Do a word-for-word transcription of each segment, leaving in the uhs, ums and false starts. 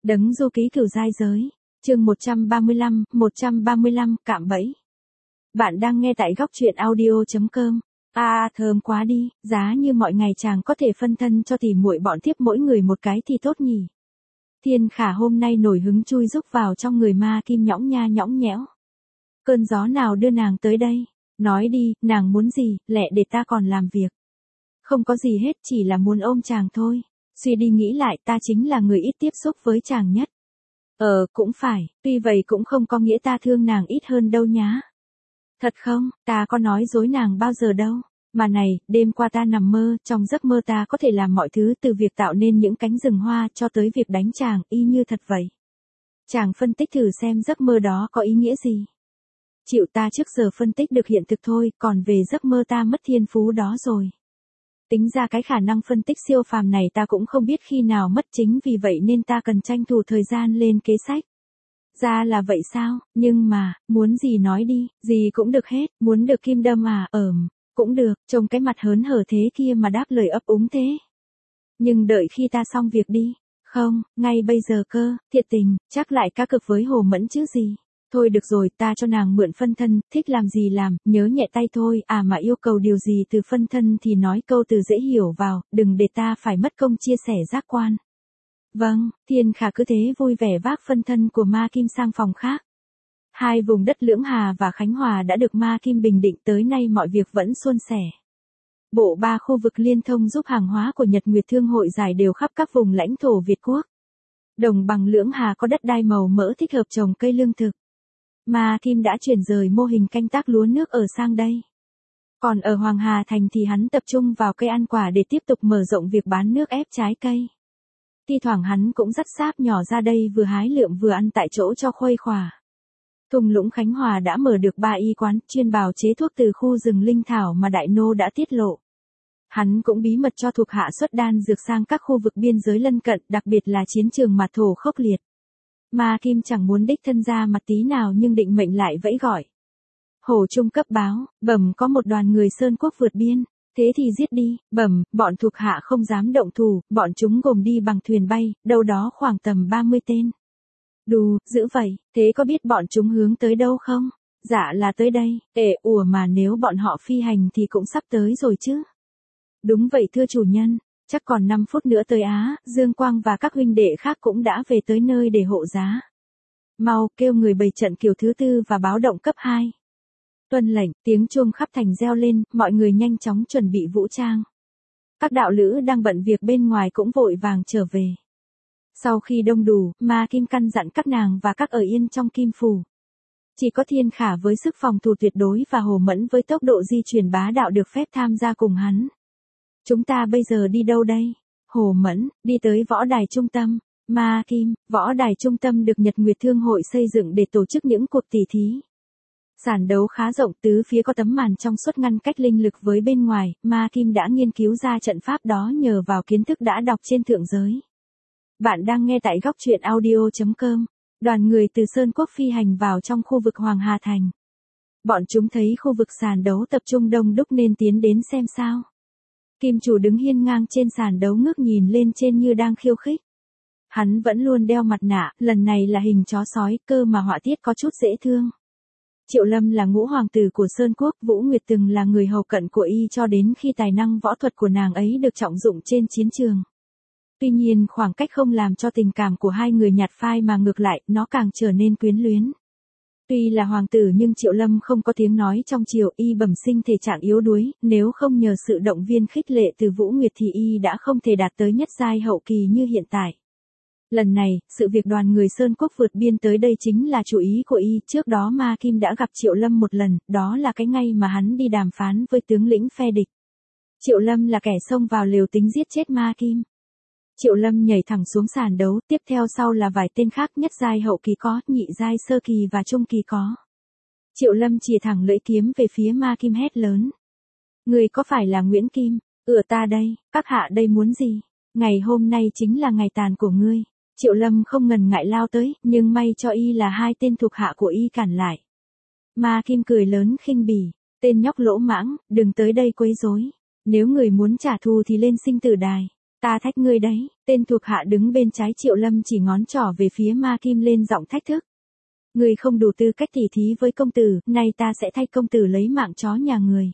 Đấng du ký cửu giai giới. Chương một trăm ba mươi lăm, một trăm ba mươi lăm, cạm bẫy. Bạn đang nghe tại góc truyện audio chấm com. A à, thơm quá đi, giá như mọi ngày chàng có thể phân thân cho tỷ muội bọn thiếp mỗi người một cái thì tốt nhỉ. Thiên Khả hôm nay nổi hứng chui rúc vào trong người Ma Kim nhõng nha nhõng nhẽo. Cơn gió nào đưa nàng tới đây? Nói đi, nàng muốn gì, lẹ để ta còn làm việc. Không có gì hết, chỉ là muốn ôm chàng thôi. Suy đi nghĩ lại, ta chính là người ít tiếp xúc với chàng nhất. Ờ, cũng phải, tuy vậy cũng không có nghĩa ta thương nàng ít hơn đâu nhá. Thật không, ta có nói dối nàng bao giờ đâu. Mà này, đêm qua ta nằm mơ, trong giấc mơ ta có thể làm mọi thứ từ việc tạo nên những cánh rừng hoa cho tới việc đánh chàng, y như thật vậy. Chàng phân tích thử xem giấc mơ đó có ý nghĩa gì. Chịu, ta trước giờ phân tích được hiện thực thôi, còn về giấc mơ ta mất thiên phú đó rồi. Tính ra cái khả năng phân tích siêu phàm này ta cũng không biết khi nào mất, chính vì vậy nên ta cần tranh thủ thời gian lên kế sách. Ra là vậy sao, nhưng mà, muốn gì nói đi, gì cũng được hết, muốn được kim đâm à, ờm, cũng được, trông cái mặt hớn hở thế kia mà đáp lời ấp úng thế. Nhưng đợi khi ta xong việc đi, không, ngay bây giờ cơ, thiệt tình, chắc lại cá cực với Hồ Mẫn chứ gì. Thôi được rồi, ta cho nàng mượn phân thân, thích làm gì làm, nhớ nhẹ tay thôi, à mà yêu cầu điều gì từ phân thân thì nói câu từ dễ hiểu vào, đừng để ta phải mất công chia sẻ giác quan. Vâng, Thiên Khả cứ thế vui vẻ vác phân thân của Ma Kim sang phòng khác. Hai vùng đất Lưỡng Hà và Khánh Hòa đã được Ma Kim bình định, tới nay mọi việc vẫn suôn sẻ. Bộ ba khu vực liên thông giúp hàng hóa của Nhật Nguyệt Thương hội giải đều khắp các vùng lãnh thổ Việt Quốc. Đồng bằng Lưỡng Hà có đất đai màu mỡ thích hợp trồng cây lương thực. Ma Kim đã chuyển rời mô hình canh tác lúa nước ở sang đây. Còn ở Hoàng Hà Thành thì hắn tập trung vào cây ăn quả để tiếp tục mở rộng việc bán nước ép trái cây. Thi thoảng hắn cũng dắt sáp nhỏ ra đây vừa hái lượm vừa ăn tại chỗ cho khuây khỏa. Thung lũng Khánh Hòa đã mở được ba y quán chuyên bào chế thuốc từ khu rừng linh thảo mà Đại Nô đã tiết lộ. Hắn cũng bí mật cho thuộc hạ xuất đan dược sang các khu vực biên giới lân cận, đặc biệt là chiến trường Mạt Thổ khốc liệt. Ma Kim chẳng muốn đích thân ra mặt tí nào nhưng định mệnh lại vẫy gọi. Hồ Trung cấp báo, bẩm có một đoàn người Sơn Quốc vượt biên. Thế thì giết đi, bẩm, bọn thuộc hạ không dám động thủ, bọn chúng gồm đi bằng thuyền bay, đâu đó khoảng tầm ba mươi tên. Đù, dữ vậy, thế có biết bọn chúng hướng tới đâu không? Dạ là tới đây, ệ, ủa mà nếu bọn họ phi hành thì cũng sắp tới rồi chứ. Đúng vậy thưa chủ nhân, chắc còn năm phút nữa tới Á, Dương Quang và các huynh đệ khác cũng đã về tới nơi để hộ giá. Mau, kêu người bày trận kiểu thứ tư và báo động cấp hai. Tuân lệnh, tiếng chuông khắp thành reo lên, mọi người nhanh chóng chuẩn bị vũ trang. Các đạo lữ đang bận việc bên ngoài cũng vội vàng trở về. Sau khi đông đủ, Ma Kim căn dặn các nàng và các ở yên trong Kim Phủ. Chỉ có Thiên Khả với sức phòng thủ tuyệt đối và Hồ Mẫn với tốc độ di chuyển bá đạo được phép tham gia cùng hắn. Chúng ta bây giờ đi đâu đây? Hồ Mẫn, đi tới võ đài trung tâm. Ma Kim, võ đài trung tâm được Nhật Nguyệt Thương hội xây dựng để tổ chức những cuộc tỉ thí. Sàn đấu khá rộng, tứ phía có tấm màn trong suốt ngăn cách linh lực với bên ngoài, Ma Kim đã nghiên cứu ra trận pháp đó nhờ vào kiến thức đã đọc trên thượng giới. Bạn đang nghe tại góc truyện audio chấm com. Đoàn người từ Sơn Quốc phi hành vào trong khu vực Hoàng Hà Thành. Bọn chúng thấy khu vực sàn đấu tập trung đông đúc nên tiến đến xem sao. Kim chủ đứng hiên ngang trên sàn đấu ngước nhìn lên trên như đang khiêu khích. Hắn vẫn luôn đeo mặt nạ, lần này là hình chó sói, cơ mà họa tiết có chút dễ thương. Triệu Lâm là ngũ hoàng tử của Sơn Quốc, Vũ Nguyệt từng là người hầu cận của y cho đến khi tài năng võ thuật của nàng ấy được trọng dụng trên chiến trường. Tuy nhiên khoảng cách không làm cho tình cảm của hai người nhạt phai mà ngược lại, nó càng trở nên quyến luyến. Tuy là hoàng tử nhưng Triệu Lâm không có tiếng nói trong triều, y bẩm sinh thể trạng yếu đuối, nếu không nhờ sự động viên khích lệ từ Vũ Nguyệt thì y đã không thể đạt tới nhất giai hậu kỳ như hiện tại. Lần này, sự việc đoàn người Sơn Quốc vượt biên tới đây chính là chủ ý của y, trước đó Ma Kim đã gặp Triệu Lâm một lần, đó là cái ngày mà hắn đi đàm phán với tướng lĩnh phe địch. Triệu Lâm là kẻ xông vào lều tính giết chết Ma Kim. Triệu Lâm nhảy thẳng xuống sàn đấu, tiếp theo sau là vài tên khác, nhất giai hậu kỳ có, nhị giai sơ kỳ và trung kỳ có. Triệu Lâm chìa thẳng lưỡi kiếm về phía Ma Kim hét lớn. Người có phải là Nguyễn Kim? Ừ ta đây, các hạ đây muốn gì? Ngày hôm nay chính là ngày tàn của ngươi. Triệu Lâm không ngần ngại lao tới, nhưng may cho y là hai tên thuộc hạ của y cản lại. Ma Kim cười lớn khinh bỉ, tên nhóc lỗ mãng, đừng tới đây quấy rối. Nếu người muốn trả thù thì lên sinh tử đài. Ta thách ngươi đấy, tên thuộc hạ đứng bên trái Triệu Lâm chỉ ngón trỏ về phía Ma Kim lên giọng thách thức. Ngươi không đủ tư cách tỉ thí với công tử, nay ta sẽ thay công tử lấy mạng chó nhà người.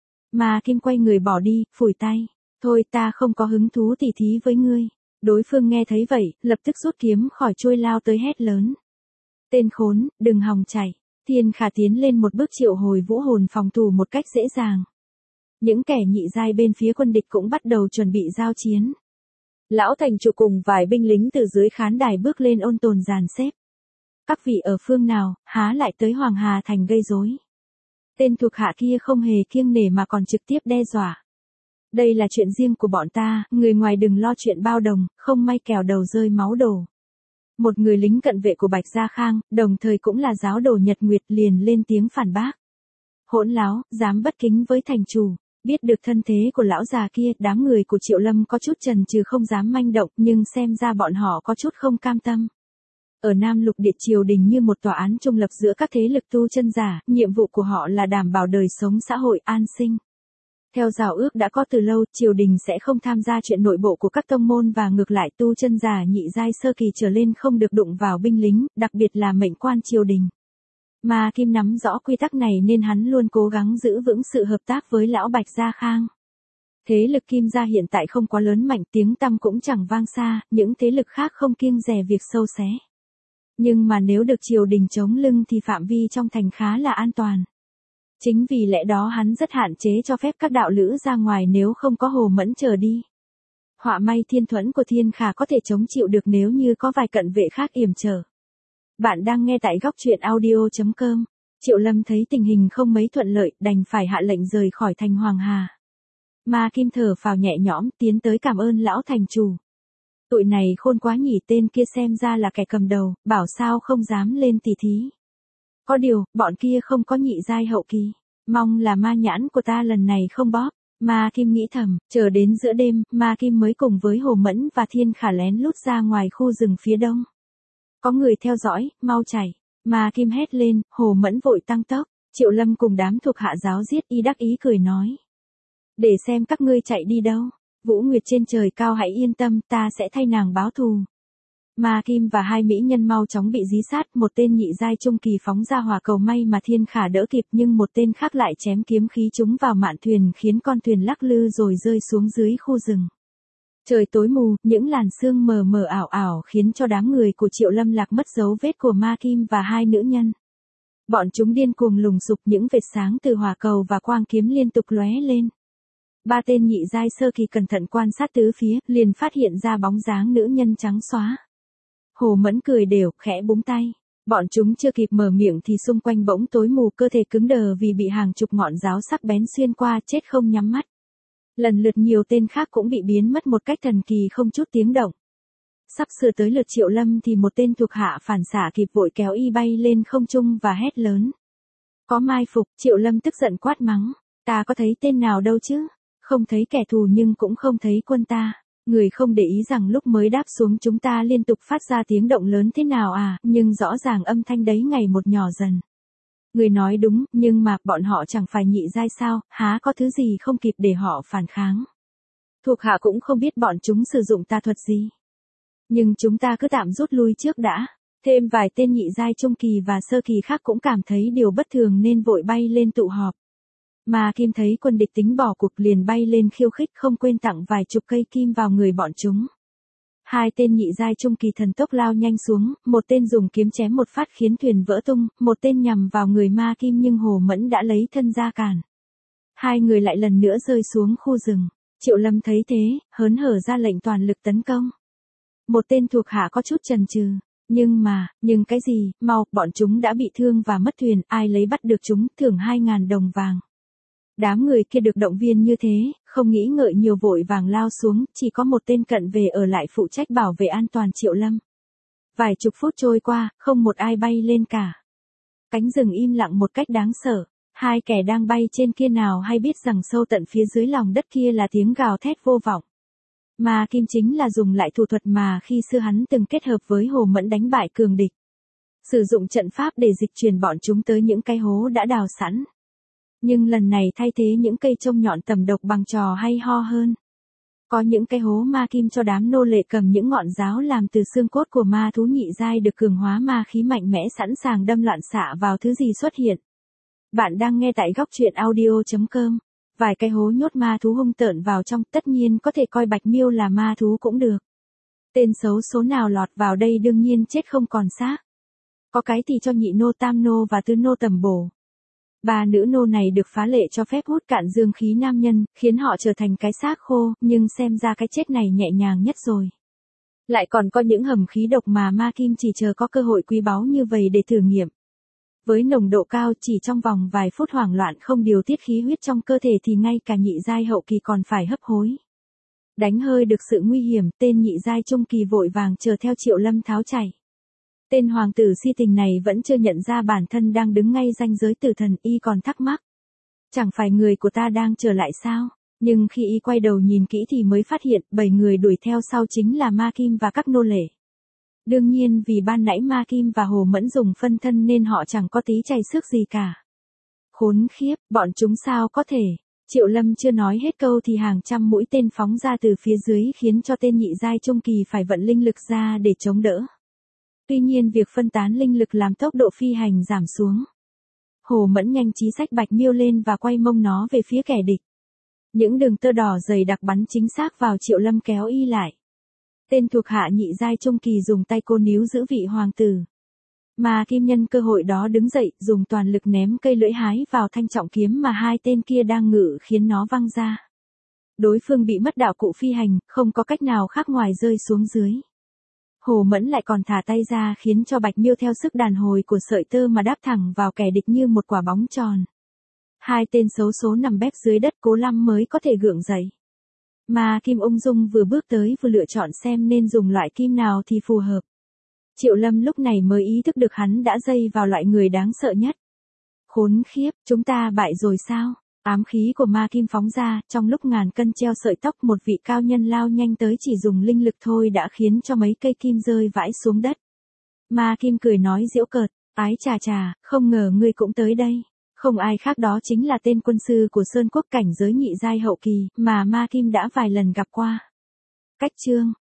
Ma Kim quay người bỏ đi, phủi tay. Thôi ta không có hứng thú tỉ thí với ngươi. Đối phương nghe thấy vậy, lập tức rút kiếm khỏi chuôi lao tới hét lớn. Tên khốn, đừng hòng chạy. Thiên Khả tiến lên một bước triệu hồi vũ hồn phòng thủ một cách dễ dàng. Những kẻ nhị giai bên phía quân địch cũng bắt đầu chuẩn bị giao chiến. Lão thành chủ cùng vài binh lính từ dưới khán đài bước lên ôn tồn dàn xếp. Các vị ở phương nào, há lại tới Hoàng Hà Thành gây rối? Tên thuộc hạ kia không hề kiêng nể mà còn trực tiếp đe dọa. Đây là chuyện riêng của bọn ta, người ngoài đừng lo chuyện bao đồng, không may kẻo đầu rơi máu đổ. Một người lính cận vệ của Bạch Gia Khang, đồng thời cũng là giáo đồ Nhật Nguyệt liền lên tiếng phản bác. Hỗn láo, dám bất kính với thành chủ. Biết được thân thế của lão già kia, đám người của Triệu Lâm có chút chần chừ không dám manh động, nhưng xem ra bọn họ có chút không cam tâm. Ở Nam Lục Địa triều đình như một tòa án trung lập giữa các thế lực tu chân giả, nhiệm vụ của họ là đảm bảo đời sống xã hội an sinh. Theo giao ước đã có từ lâu, triều đình sẽ không tham gia chuyện nội bộ của các tông môn và ngược lại tu chân giả nhị giai sơ kỳ trở lên không được đụng vào binh lính, đặc biệt là mệnh quan triều đình. Ma Kim nắm rõ quy tắc này nên hắn luôn cố gắng giữ vững sự hợp tác với lão Bạch Gia Khang. Thế lực Kim gia hiện tại không quá lớn mạnh, tiếng tăm cũng chẳng vang xa, những thế lực khác không kiêng dè việc sâu xé. Nhưng mà nếu được triều đình chống lưng thì phạm vi trong thành khá là an toàn. Chính vì lẽ đó hắn rất hạn chế cho phép các đạo lữ ra ngoài nếu không có Hồ Mẫn chờ đi. Họa may thiên thuẫn của Thiên Khả có thể chống chịu được nếu như có vài cận vệ khác yểm trở. Bạn đang nghe tại góc truyện audio chấm com. Triệu Lâm thấy tình hình không mấy thuận lợi, đành phải hạ lệnh rời khỏi thành Hoàng Hà. Ma Kim thở phào nhẹ nhõm, tiến tới cảm ơn lão thành chủ. Tụi này khôn quá nhỉ, tên kia xem ra là kẻ cầm đầu, bảo sao không dám lên tỉ thí. Có điều, bọn kia không có nhị giai hậu kỳ. Mong là ma nhãn của ta lần này không bóp. Ma Kim nghĩ thầm, chờ đến giữa đêm, Ma Kim mới cùng với Hồ Mẫn và Thiên Khả lén lút ra ngoài khu rừng phía đông. Có người theo dõi, mau chạy. Ma Kim hét lên, Hồ Mẫn vội tăng tốc. Triệu Lâm cùng đám thuộc hạ giáo giết y đắc ý cười nói. Để xem các ngươi chạy đi đâu. Vũ Nguyệt trên trời cao hãy yên tâm, ta sẽ thay nàng báo thù. Ma Kim và hai mỹ nhân mau chóng bị dí sát, một tên nhị giai trung kỳ phóng ra hỏa cầu, may mà Thiên Khả đỡ kịp nhưng một tên khác lại chém kiếm khí trúng vào mạn thuyền khiến con thuyền lắc lư rồi rơi xuống dưới khu rừng. Trời tối mù, những làn sương mờ mờ ảo ảo khiến cho đám người của Triệu Lâm lạc mất dấu vết của Ma Kim và hai nữ nhân. Bọn chúng điên cuồng lùng sục, những vệt sáng từ hỏa cầu và quang kiếm liên tục lóe lên. Ba tên nhị giai sơ kỳ cẩn thận quan sát tứ phía, liền phát hiện ra bóng dáng nữ nhân trắng xóa. Hồ Mẫn cười đều, khẽ búng tay. Bọn chúng chưa kịp mở miệng thì xung quanh bỗng tối mù, cơ thể cứng đờ vì bị hàng chục ngọn giáo sắc bén xuyên qua, chết không nhắm mắt. Lần lượt nhiều tên khác cũng bị biến mất một cách thần kỳ không chút tiếng động. Sắp sửa tới lượt Triệu Lâm thì một tên thuộc hạ phản xạ kịp vội kéo y bay lên không trung và hét lớn. Có mai phục, Triệu Lâm tức giận quát mắng. Ta có thấy tên nào đâu chứ? Không thấy kẻ thù nhưng cũng không thấy quân ta. Người không để ý rằng lúc mới đáp xuống chúng ta liên tục phát ra tiếng động lớn thế nào à, nhưng rõ ràng âm thanh đấy ngày một nhỏ dần. Người nói đúng, nhưng mà bọn họ chẳng phải nhị giai sao, há có thứ gì không kịp để họ phản kháng. Thuộc hạ cũng không biết bọn chúng sử dụng tà thuật gì. Nhưng chúng ta cứ tạm rút lui trước đã. Thêm vài tên nhị giai trung kỳ và sơ kỳ khác cũng cảm thấy điều bất thường nên vội bay lên tụ họp. Ma Kim thấy quân địch tính bỏ cuộc liền bay lên khiêu khích, không quên tặng vài chục cây kim vào người bọn chúng. Hai tên nhị giai trung kỳ thần tốc lao nhanh xuống, một tên dùng kiếm chém một phát khiến thuyền vỡ tung, một tên nhằm vào người Ma Kim nhưng Hồ Mẫn đã lấy thân ra cản. Hai người lại lần nữa rơi xuống khu rừng. Triệu Lâm thấy thế, hớn hở ra lệnh toàn lực tấn công. Một tên thuộc hạ có chút chần chừ. Nhưng mà, nhưng cái gì, mau, bọn chúng đã bị thương và mất thuyền, ai lấy bắt được chúng, thưởng hai ngàn đồng vàng. Đám người kia được động viên như thế, không nghĩ ngợi nhiều vội vàng lao xuống, chỉ có một tên cận về ở lại phụ trách bảo vệ an toàn Triệu Lâm. Vài chục phút trôi qua, không một ai bay lên cả. Cánh rừng im lặng một cách đáng sợ, hai kẻ đang bay trên kia nào hay biết rằng sâu tận phía dưới lòng đất kia là tiếng gào thét vô vọng. Ma Kim chính là dùng lại thủ thuật mà khi xưa hắn từng kết hợp với Hồ Mẫn đánh bại cường địch. Sử dụng trận pháp để dịch chuyển bọn chúng tới những cái hố đã đào sẵn. Nhưng lần này thay thế những cây trông nhọn tầm độc bằng trò hay ho hơn. Có những cái hố ma kim cho đám nô lệ cầm những ngọn giáo làm từ xương cốt của ma thú nhị giai được cường hóa ma khí mạnh mẽ sẵn sàng đâm loạn xạ vào thứ gì xuất hiện. Bạn đang nghe tại góc truyện audio.com. Vài cái hố nhốt ma thú hung tợn vào trong, tất nhiên có thể coi Bạch Miêu là ma thú cũng được. Tên xấu số nào lọt vào đây đương nhiên chết không còn xác. Có cái thì cho nhị nô, tam nô và tứ nô tầm bổ. Ba nữ nô này được phá lệ cho phép hút cạn dương khí nam nhân, khiến họ trở thành cái xác khô, nhưng xem ra cái chết này nhẹ nhàng nhất rồi. Lại còn có những hầm khí độc mà ma kim chỉ chờ có cơ hội quý báu như vậy để thử nghiệm. Với nồng độ cao chỉ trong vòng vài phút hoảng loạn không điều tiết khí huyết trong cơ thể thì ngay cả nhị giai hậu kỳ còn phải hấp hối. Đánh hơi được sự nguy hiểm, tên nhị giai trung kỳ vội vàng chờ theo Triệu Lâm tháo chạy. Tên hoàng tử si tình này vẫn chưa nhận ra bản thân đang đứng ngay ranh giới tử thần, y còn thắc mắc. Chẳng phải người của ta đang trở lại sao? Nhưng khi y quay đầu nhìn kỹ thì mới phát hiện bảy người đuổi theo sau chính là ma kim và các nô lệ. Đương nhiên vì ban nãy ma kim và Hồ Mẫn dùng phân thân nên họ chẳng có tí chảy xước gì cả. Khốn khiếp, bọn chúng sao có thể? Triệu Lâm chưa nói hết câu thì hàng trăm mũi tên phóng ra từ phía dưới khiến cho tên nhị giai trung kỳ phải vận linh lực ra để chống đỡ. Tuy nhiên việc phân tán linh lực làm tốc độ phi hành giảm xuống. Hồ Mẫn nhanh trí xách Bạch Miêu lên và quay mông nó về phía kẻ địch. Những đường tơ đỏ dày đặc bắn chính xác vào Triệu Lâm kéo y lại. Tên thuộc hạ nhị giai trung kỳ dùng tay cô níu giữ vị hoàng tử. Mà kim nhân cơ hội đó đứng dậy dùng toàn lực ném cây lưỡi hái vào thanh trọng kiếm mà hai tên kia đang ngự khiến nó văng ra. Đối phương bị mất đạo cụ phi hành, không có cách nào khác ngoài rơi xuống dưới. Hồ Mẫn lại còn thả tay ra khiến cho Bạch Miêu theo sức đàn hồi của sợi tơ mà đáp thẳng vào kẻ địch như một quả bóng tròn. Hai tên xấu số nằm bép dưới đất cố lắm mới có thể gượng dậy. Mà kim ung dung vừa bước tới vừa lựa chọn xem nên dùng loại kim nào thì phù hợp. Triệu Lâm lúc này mới ý thức được hắn đã dây vào loại người đáng sợ nhất. Khốn khiếp, chúng ta bại rồi sao? Ám khí của ma kim phóng ra, trong lúc ngàn cân treo sợi tóc một vị cao nhân lao nhanh tới chỉ dùng linh lực thôi đã khiến cho mấy cây kim rơi vãi xuống đất. Ma kim cười nói giễu cợt, ái chà chà, không ngờ ngươi cũng tới đây. Không ai khác đó chính là tên quân sư của Sơn Quốc cảnh giới nhị giai hậu kỳ mà ma kim đã vài lần gặp qua. Cách chương